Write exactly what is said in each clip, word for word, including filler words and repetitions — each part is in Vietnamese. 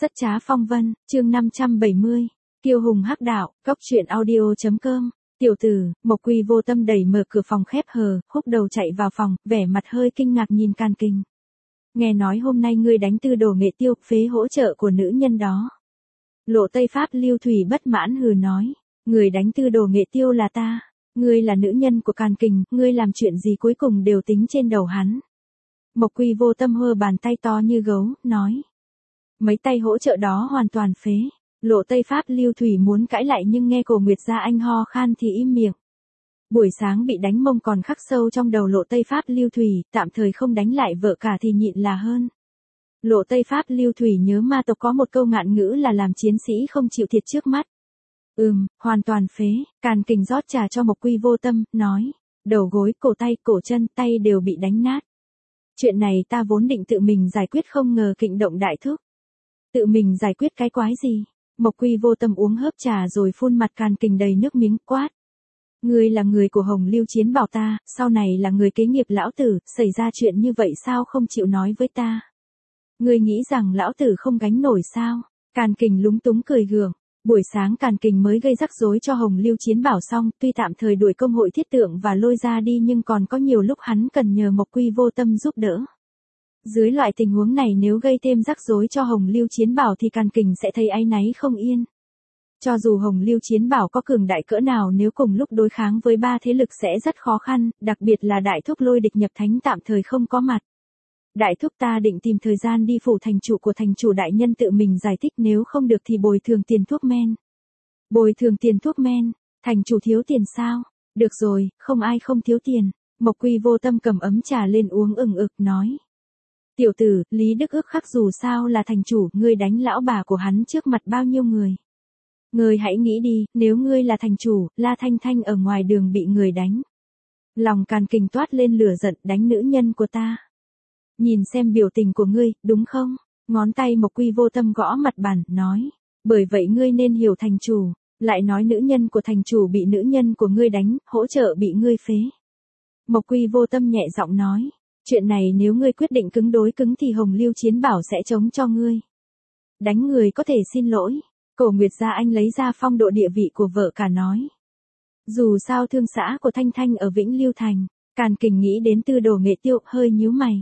Rất trá phong vân, chương năm trăm bảy mươi, kiêu hùng hắc đạo, góc truyện audio.com, tiểu tử, Mộc Quy vô tâm đẩy mở cửa phòng khép hờ, húc đầu chạy vào phòng, vẻ mặt hơi kinh ngạc nhìn Càn Kình. Nghe nói hôm nay ngươi đánh Tư Đồ Nghệ Tiêu, phế hỗ trợ của nữ nhân đó. Lộ Tây Pháp Lưu Thủy bất mãn hừ nói, người đánh Tư Đồ Nghệ Tiêu là ta, ngươi là nữ nhân của Càn Kình, ngươi làm chuyện gì cuối cùng đều tính trên đầu hắn. Mộc Quy vô tâm hơ bàn tay to như gấu, nói. Mấy tay hỗ trợ đó hoàn toàn phế. Lộ Tây Pháp Lưu Thủy muốn cãi lại nhưng nghe Cổ Nguyệt Gia Anh ho khan thì im miệng. Buổi sáng bị đánh mông còn khắc sâu trong đầu Lộ Tây Pháp Lưu Thủy, tạm thời không đánh lại vợ cả thì nhịn là hơn. Lộ Tây Pháp Lưu Thủy nhớ ma tộc có một câu ngạn ngữ là làm chiến sĩ không chịu thiệt trước mắt. Ừm, hoàn toàn phế. Càn Kình rót trà cho Mộc Quy vô tâm, nói. Đầu gối, cổ tay, cổ chân, tay đều bị đánh nát. Chuyện này ta vốn định tự mình giải quyết không ngờ Kình động đại thúc. Tự mình giải quyết cái quái gì? Mộc Quy vô tâm uống hớp trà rồi phun mặt Càn Kình đầy nước miếng, quát. Ngươi là người của Hồng Lưu Chiến bảo ta, sau này là người kế nghiệp lão tử, xảy ra chuyện như vậy sao không chịu nói với ta? Ngươi nghĩ rằng lão tử không gánh nổi sao? Càn Kình lúng túng cười gượng. Buổi sáng Càn Kình mới gây rắc rối cho Hồng Lưu Chiến bảo xong, tuy tạm thời đuổi công hội thiết tượng và lôi ra đi nhưng còn có nhiều lúc hắn cần nhờ Mộc Quy vô tâm giúp đỡ. Dưới loại tình huống này nếu gây thêm rắc rối cho Hồng Lưu Chiến bảo thì Càn Kình sẽ thấy áy náy không yên. Cho dù Hồng Lưu Chiến bảo có cường đại cỡ nào nếu cùng lúc đối kháng với ba thế lực sẽ rất khó khăn, đặc biệt là đại thúc Lôi Địch Nhập Thánh tạm thời không có mặt. Đại thúc ta định tìm thời gian đi phủ thành chủ của thành chủ đại nhân tự mình giải thích, nếu không được thì bồi thường tiền thuốc men. Bồi thường tiền thuốc men, thành chủ thiếu tiền sao? Được rồi, không ai không thiếu tiền. Mộc Quy vô tâm cầm ấm trà lên uống ừng ực nói. Tiểu tử, Lý Đức Ước Khắc dù sao là thành chủ, ngươi đánh lão bà của hắn trước mặt bao nhiêu người. Ngươi hãy nghĩ đi, nếu ngươi là thành chủ, La Thanh Thanh ở ngoài đường bị người đánh. Lòng Càn Kình toát lên lửa giận, đánh nữ nhân của ta. Nhìn xem biểu tình của ngươi, đúng không? Ngón tay Mộc Quy vô tâm gõ mặt bàn, nói. Bởi vậy ngươi nên hiểu thành chủ, lại nói nữ nhân của thành chủ bị nữ nhân của ngươi đánh, hỗ trợ bị ngươi phế. Mộc Quy vô tâm nhẹ giọng nói. Chuyện này nếu ngươi quyết định cứng đối cứng thì Hồng Lưu Chiến bảo sẽ chống cho ngươi. Đánh người có thể xin lỗi. Cổ Nguyệt Gia Anh lấy ra phong độ địa vị của vợ cả nói. Dù sao thương xã của Thanh Thanh ở Vĩnh Lưu Thành, Càn Kình nghĩ đến Tư Đồ Nghệ Tiêu, hơi nhíu mày.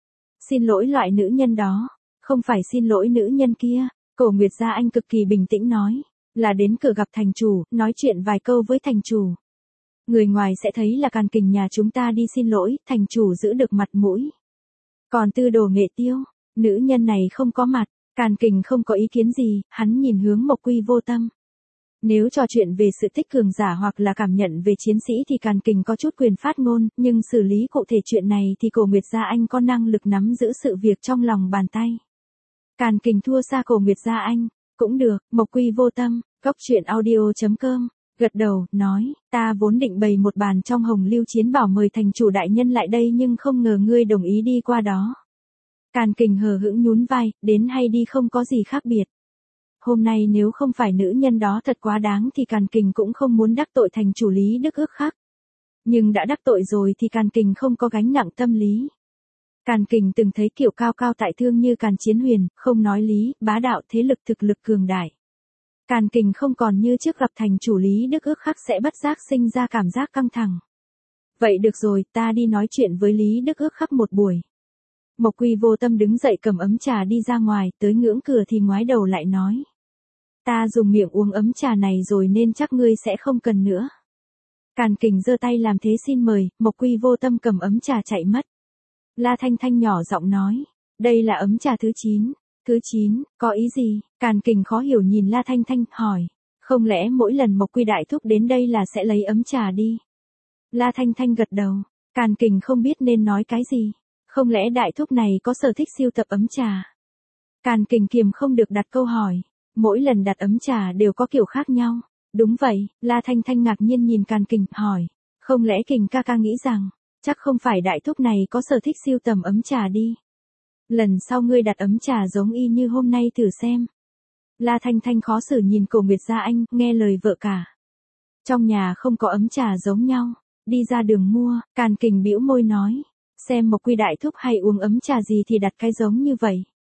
Xin lỗi loại nữ nhân đó, không phải xin lỗi nữ nhân kia. Cổ Nguyệt Gia Anh cực kỳ bình tĩnh nói, là đến cửa gặp thành chủ, nói chuyện vài câu với thành chủ. Người ngoài sẽ thấy là Càn Kình nhà chúng ta đi xin lỗi, thành chủ giữ được mặt mũi. Còn Tư Đồ Nghệ Tiêu, nữ nhân này không có mặt, Càn Kình không có ý kiến gì, hắn nhìn hướng Mộc Quy vô tâm. Nếu trò chuyện về sự tích cường giả hoặc là cảm nhận về chiến sĩ thì Càn Kình có chút quyền phát ngôn, nhưng xử lý cụ thể chuyện này thì Cổ Nguyệt Gia Anh có năng lực nắm giữ sự việc trong lòng bàn tay. Càn Kình thua xa Cổ Nguyệt Gia Anh, cũng được. Mộc Quy vô tâm, góc truyện audio.com, gật đầu, nói, ta vốn định bày một bàn trong Hồng Lưu Chiến bảo mời thành chủ đại nhân lại đây nhưng không ngờ ngươi đồng ý đi qua đó. Càn Kình hờ hững nhún vai, đến hay đi không có gì khác biệt. Hôm nay nếu không phải nữ nhân đó thật quá đáng thì Càn Kình cũng không muốn đắc tội thành chủ Lý Đức Ước Khắc. Nhưng đã đắc tội rồi thì Càn Kình không có gánh nặng tâm lý. Càn Kình từng thấy kiểu cao cao tại thương như Càn Chiến Huyền, không nói lý, bá đạo thế lực thực lực cường đại. Càn Kình không còn như trước gặp thành chủ Lý Đức Ước Khắc sẽ bất giác sinh ra cảm giác căng thẳng. Vậy được rồi, ta đi nói chuyện với Lý Đức Ước Khắc một buổi. Mộc Quy vô tâm đứng dậy cầm ấm trà đi ra ngoài, tới ngưỡng cửa thì ngoái đầu lại nói. Ta dùng miệng uống ấm trà này rồi nên chắc ngươi sẽ không cần nữa. Càn Kình giơ tay làm thế xin mời, Mộc Quy vô tâm cầm ấm trà chạy mất. La Thanh Thanh nhỏ giọng nói, đây là ấm trà thứ chín. Thứ chín, có ý gì? Càn Kình khó hiểu nhìn La Thanh Thanh, hỏi. Không lẽ mỗi lần Mộc Quy đại thúc đến đây là sẽ lấy ấm trà đi? La Thanh Thanh gật đầu. Càn Kình không biết nên nói cái gì. Không lẽ đại thúc này có sở thích sưu tập ấm trà? Càn Kình kiềm không được đặt câu hỏi. Mỗi lần đặt ấm trà đều có kiểu khác nhau. Đúng vậy, La Thanh Thanh ngạc nhiên nhìn Càn Kình, hỏi. Không lẽ Kình ca ca nghĩ rằng, chắc không phải đại thúc này có sở thích sưu tầm ấm trà đi. Lần sau ngươi đặt ấm trà giống y như hôm nay thử xem. La Thanh Thanh khó xử nhìn Cổ Nguyệt Gia Anh, nghe lời vợ cả. Trong nhà không có ấm trà giống nhau, đi ra đường mua. Càn Kình bĩu môi nói. Xem Mộc Quy đại thúc hay uống ấm trà gì thì đặt cái giống như vậy.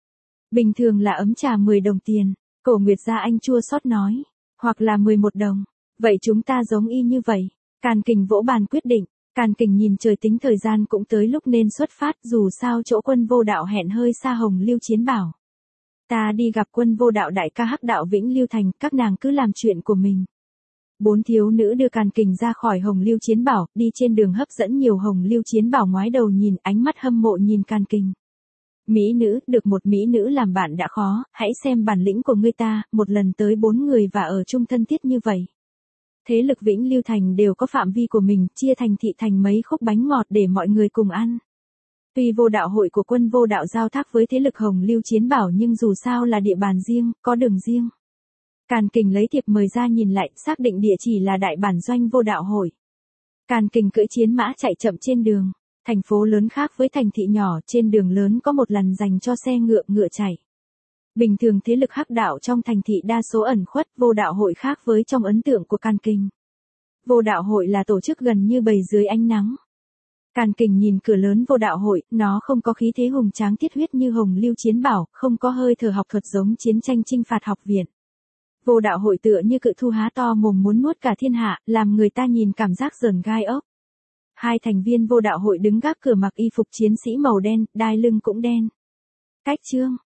Bình thường là ấm trà mười đồng tiền, Cổ Nguyệt Gia Anh chua xót nói. Hoặc là mười một đồng. Vậy chúng ta giống y như vậy. Càn Kình vỗ bàn quyết định. Càn Kình nhìn trời tính thời gian cũng tới lúc nên xuất phát, dù sao chỗ Quân Vô Đạo hẹn hơi xa Hồng Lưu Chiến bảo. Ta đi gặp Quân Vô Đạo đại ca Hắc Đạo Vĩnh Lưu Thành, các nàng cứ làm chuyện của mình. Bốn thiếu nữ đưa Càn Kình ra khỏi Hồng Lưu Chiến bảo, đi trên đường hấp dẫn nhiều Hồng Lưu Chiến bảo ngoái đầu nhìn, ánh mắt hâm mộ nhìn Càn Kình. Mỹ nữ, được một mỹ nữ làm bạn đã khó, hãy xem bản lĩnh của ngươi ta, một lần tới bốn người và ở chung thân thiết như vậy. Thế lực Vĩnh Lưu Thành đều có phạm vi của mình, chia thành thị thành mấy khúc bánh ngọt để mọi người cùng ăn. Tuy Vô Đạo hội của Quân Vô Đạo giao thác với thế lực Hồng Lưu Chiến bảo nhưng dù sao là địa bàn riêng, có đường riêng. Càn Kình lấy thiệp mời ra nhìn lại, xác định địa chỉ là đại bản doanh Vô Đạo hội. Càn Kình cưỡi chiến mã chạy chậm trên đường. Thành phố lớn khác với thành thị nhỏ, trên đường lớn có một làn dành cho xe ngựa ngựa chạy. Bình thường thế lực Hắc Đạo trong thành thị đa số ẩn khuất, Vô Đạo hội khác với trong ấn tượng của Càn Kình. Vô Đạo hội là tổ chức gần như bầy dưới ánh nắng. Càn Kình nhìn cửa lớn Vô Đạo hội, nó không có khí thế hùng tráng thiết huyết như Hồng Lưu Chiến bảo, không có hơi thở học thuật giống chiến tranh chinh phạt học viện. Vô Đạo hội tựa như cự thu há to mồm muốn nuốt cả thiên hạ, làm người ta nhìn cảm giác rờn gai ốc. Hai thành viên Vô Đạo hội đứng gác cửa mặc y phục chiến sĩ màu đen, đai lưng cũng đen. Cách chương